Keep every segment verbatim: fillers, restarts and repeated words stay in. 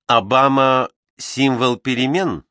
Обама – символ перемен?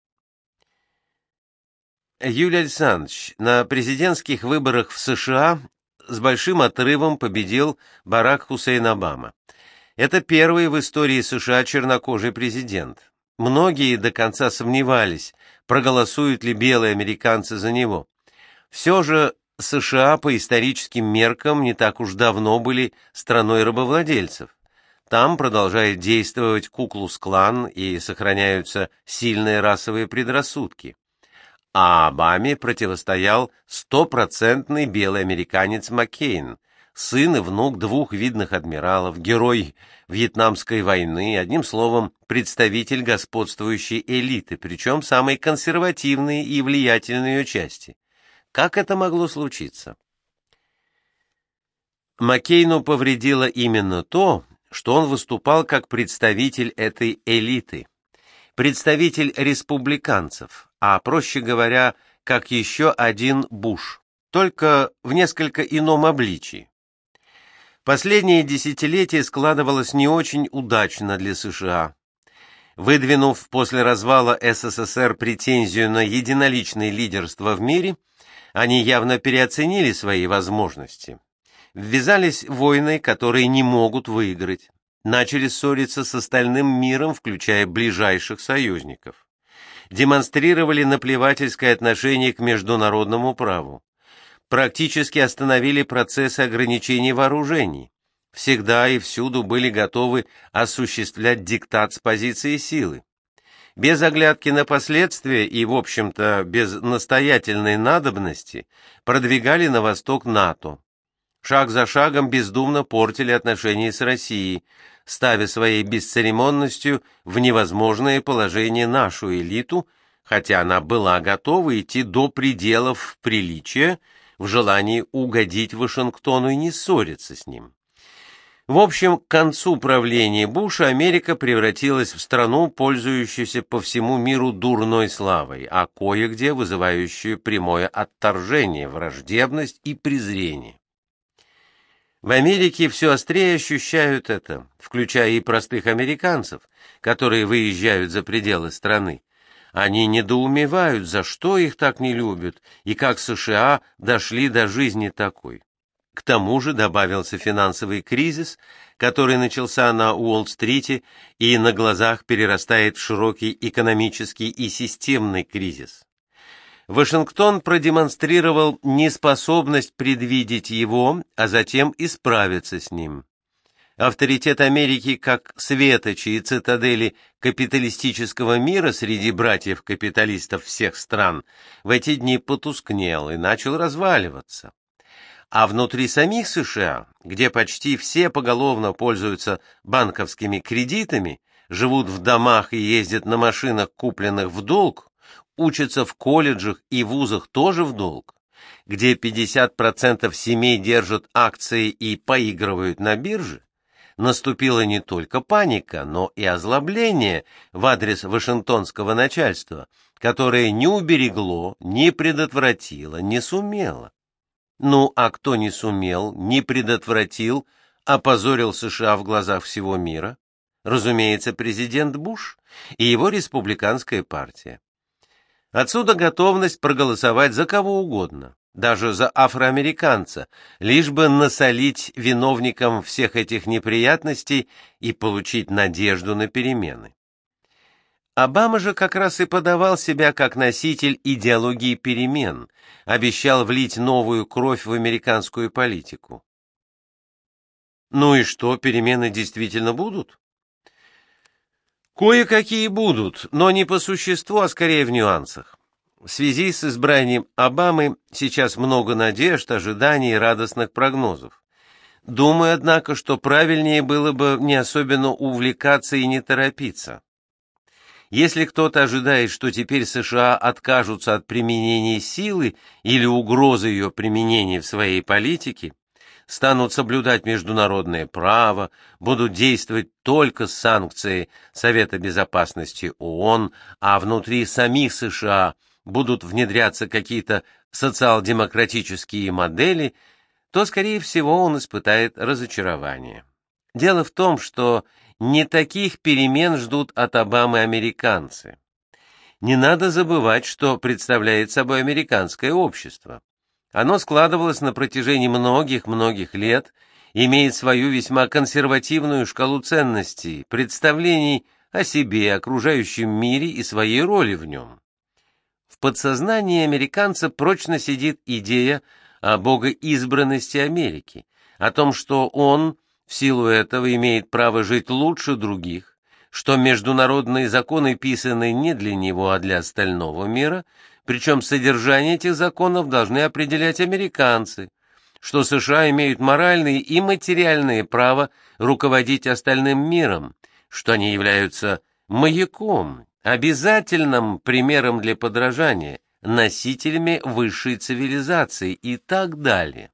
Юлий Александрович, на президентских выборах в США с большим отрывом победил Барак Хусейн Обама. Это первый в истории США чернокожий президент. Многие до конца сомневались, проголосуют ли белые американцы за него. Все же США по историческим меркам не так уж давно были страной рабовладельцев. Там продолжает действовать Ку-клукс-клан и сохраняются сильные расовые предрассудки. А Обаме противостоял стопроцентный белый американец Маккейн, сын и внук двух видных адмиралов, герой Вьетнамской войны, одним словом, представитель господствующей элиты, причем самой консервативной и влиятельной ее части. Как это могло случиться? Маккейну повредило именно то, что он выступал как представитель этой элиты, представитель республиканцев, а, проще говоря, как еще один Буш, только в несколько ином обличии. Последнее десятилетие складывалось не очень удачно для США. Выдвинув после развала СССР претензию на единоличное лидерство в мире, они явно переоценили свои возможности. Ввязались в войны, которые не могут выиграть. Начали ссориться с остальным миром, включая ближайших союзников. Демонстрировали наплевательское отношение к международному праву. Практически остановили процесс ограничений вооружений. Всегда и всюду были готовы осуществлять диктат с позиции силы. Без оглядки на последствия и, в общем-то, без настоятельной надобности продвигали на восток НАТО. Шаг за шагом бездумно портили отношения с Россией, ставя своей бесцеремонностью в невозможное положение нашу элиту, хотя она была готова идти до пределов приличия в желании угодить Вашингтону и не ссориться с ним. В общем, к концу правления Буша Америка превратилась в страну, пользующуюся по всему миру дурной славой, а кое-где вызывающую прямое отторжение, враждебность и презрение. В Америке все острее ощущают это, включая и простых американцев, которые выезжают за пределы страны. Они недоумевают, за что их так не любят, и как США дошли до жизни такой. К тому же добавился финансовый кризис, который начался на Уолл-стрите и на глазах перерастает в широкий экономический и системный кризис. Вашингтон продемонстрировал неспособность предвидеть его, а затем и справиться с ним. Авторитет Америки как светочи и цитадели капиталистического мира среди братьев-капиталистов всех стран в эти дни потускнел и начал разваливаться. А внутри самих США, где почти все поголовно пользуются банковскими кредитами, живут в домах и ездят на машинах, купленных в долг, учатся в колледжах и вузах тоже в долг, где пятьдесят процентов семей держат акции и поигрывают на бирже, наступила не только паника, но и озлобление в адрес вашингтонского начальства, которое не уберегло, не предотвратило, не сумело. Ну, а кто не сумел, не предотвратил, опозорил США в глазах всего мира? Разумеется, президент Буш и его республиканская партия. Отсюда готовность проголосовать за кого угодно, даже за афроамериканца, лишь бы насолить виновникам всех этих неприятностей и получить надежду на перемены. Обама же как раз и подавал себя как носитель идеологии перемен, обещал влить новую кровь в американскую политику. Ну и что, перемены действительно будут? Кое-какие будут, но не по существу, а скорее в нюансах. В связи с избранием Обамы сейчас много надежд, ожиданий и радостных прогнозов. Думаю, однако, что правильнее было бы не особенно увлекаться и не торопиться. Если кто-то ожидает, что теперь США откажутся от применения силы или угрозы ее применения в своей политике, станут соблюдать международное право, будут действовать только с санкцией Совета Безопасности ООН, а внутри самих США будут внедряться какие-то социал-демократические модели, то, скорее всего, он испытает разочарование. Дело в том, что Не таких перемен ждут от Обамы американцы. Не надо забывать, что представляет собой американское общество. Оно складывалось на протяжении многих-многих лет, имеет свою весьма консервативную шкалу ценностей, представлений о себе, окружающем мире и своей роли в нем. В подсознании американца прочно сидит идея о богоизбранности Америки, о том, что он в силу этого имеет право жить лучше других, что международные законы писаны не для него, а для остального мира, причем содержание этих законов должны определять американцы, что США имеют моральное и материальное право руководить остальным миром, что они являются маяком, обязательным примером для подражания, носителями высшей цивилизации и так далее.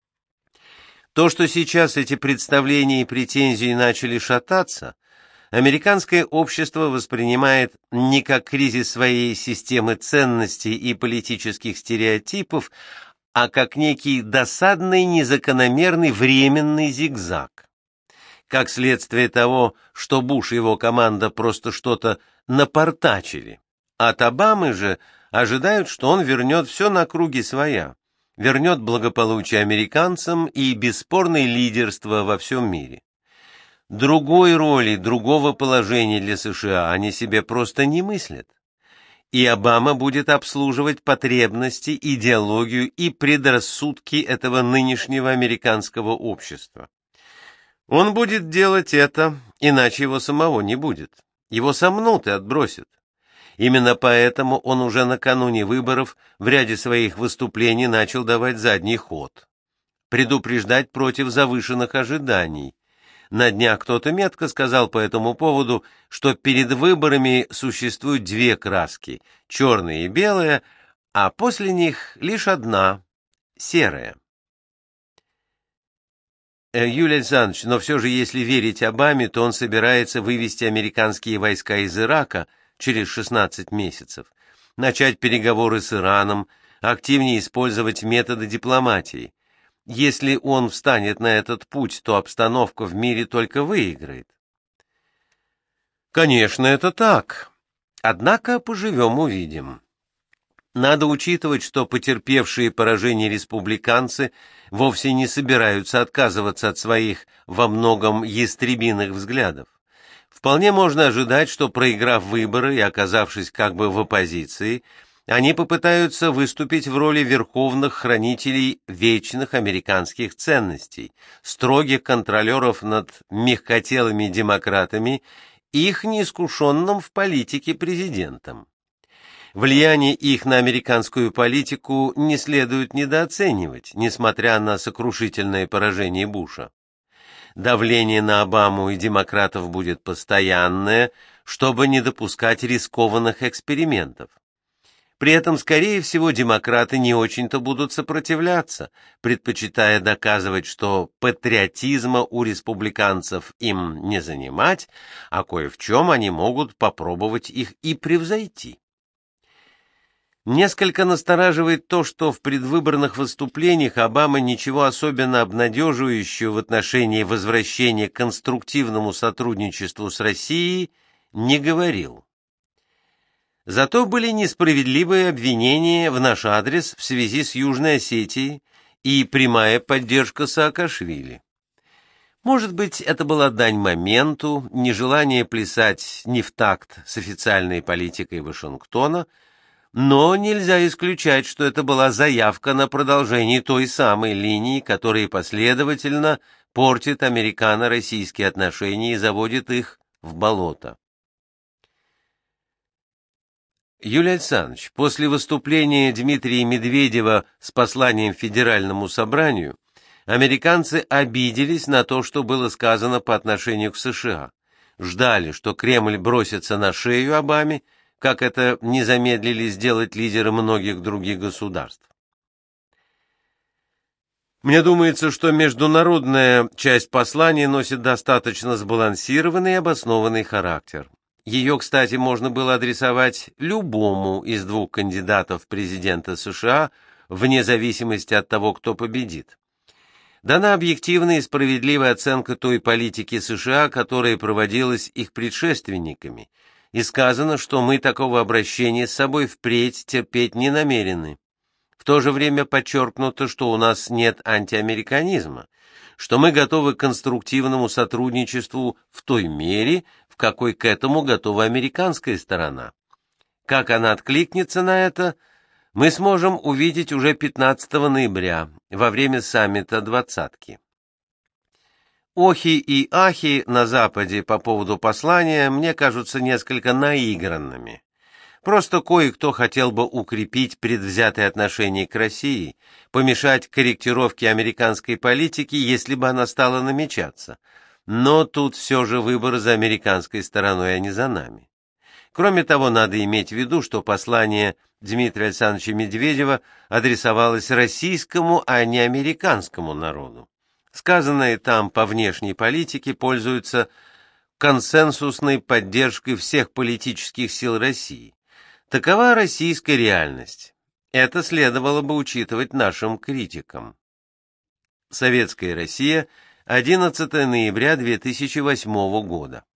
То, что сейчас эти представления и претензии начали шататься, американское общество воспринимает не как кризис своей системы ценностей и политических стереотипов, а как некий досадный, незакономерный временный зигзаг. Как следствие того, что Буш и его команда просто что-то напортачили. От Обамы же ожидают, что он вернет все на круги своя, вернет благополучие американцам и бесспорное лидерство во всем мире. Другой роли, другого положения для США они себе просто не мыслят. И Обама будет обслуживать потребности, идеологию и предрассудки этого нынешнего американского общества. Он будет делать это, иначе его самого не будет. Его сомнут и отбросят. Именно поэтому он уже накануне выборов в ряде своих выступлений начал давать задний ход, предупреждать против завышенных ожиданий. На днях кто-то метко сказал по этому поводу, что перед выборами существуют две краски – черная и белая, а после них лишь одна – серая. Юлий Александрович, но все же, если верить Обаме, то он собирается вывести американские войска из Ирака через шестнадцать месяцев, начать переговоры с Ираном, активнее использовать методы дипломатии. Если он встанет на этот путь, то обстановка в мире только выиграет. Конечно, это так. Однако поживем-увидим. Надо учитывать, что потерпевшие поражение республиканцы вовсе не собираются отказываться от своих во многом ястребиных взглядов. Вполне можно ожидать, что, проиграв выборы и оказавшись как бы в оппозиции, они попытаются выступить в роли верховных хранителей вечных американских ценностей, строгих контролеров над мягкотелыми демократами и их неискушенным в политике президентом. Влияние их на американскую политику не следует недооценивать, несмотря на сокрушительное поражение Буша. Давление на Обаму и демократов будет постоянное, чтобы не допускать рискованных экспериментов. При этом, скорее всего, демократы не очень-то будут сопротивляться, предпочитая доказывать, что патриотизма у республиканцев им не занимать, а кое в чем они могут попробовать их и превзойти. Несколько настораживает то, что в предвыборных выступлениях Обама ничего особенно обнадеживающего в отношении возвращения к конструктивному сотрудничеству с Россией не говорил. Зато были несправедливые обвинения в наш адрес в связи с Южной Осетией и прямая поддержка Саакашвили. Может быть, это была дань моменту, нежелание плясать не в такт с официальной политикой Вашингтона, но нельзя исключать, что это была заявка на продолжение той самой линии, которая последовательно портит американо-российские отношения и заводит их в болото. Юлий Александрович, после выступления Дмитрия Медведева с посланием Федеральному собранию, американцы обиделись на то, что было сказано по отношению к США, ждали, что Кремль бросится на шею Обаме, как это не замедлили сделать лидеры многих других государств. Мне думается, что международная часть послания носит достаточно сбалансированный и обоснованный характер. Ее, кстати, можно было адресовать любому из двух кандидатов в президента США, вне зависимости от того, кто победит. Дана объективная и справедливая оценка той политики США, которая проводилась их предшественниками, и сказано, что мы такого обращения с собой впредь терпеть не намерены. В то же время подчеркнуто, что у нас нет антиамериканизма, что мы готовы к конструктивному сотрудничеству в той мере, в какой к этому готова американская сторона. Как она откликнется на это, мы сможем увидеть уже пятнадцатого ноября, во время саммита «двадцатки». Охи и ахи на Западе по поводу послания мне кажутся несколько наигранными. Просто кое-кто хотел бы укрепить предвзятое отношение к России, помешать корректировке американской политики, если бы она стала намечаться. Но тут все же выбор за американской стороной, а не за нами. Кроме того, надо иметь в виду, что послание Дмитрия Александровича Медведева адресовалось российскому, а не американскому народу. Сказанное там по внешней политике пользуется консенсусной поддержкой всех политических сил России. Такова российская реальность. Это следовало бы учитывать нашим критикам. Советская Россия, одиннадцатого ноября две тысячи восьмого года.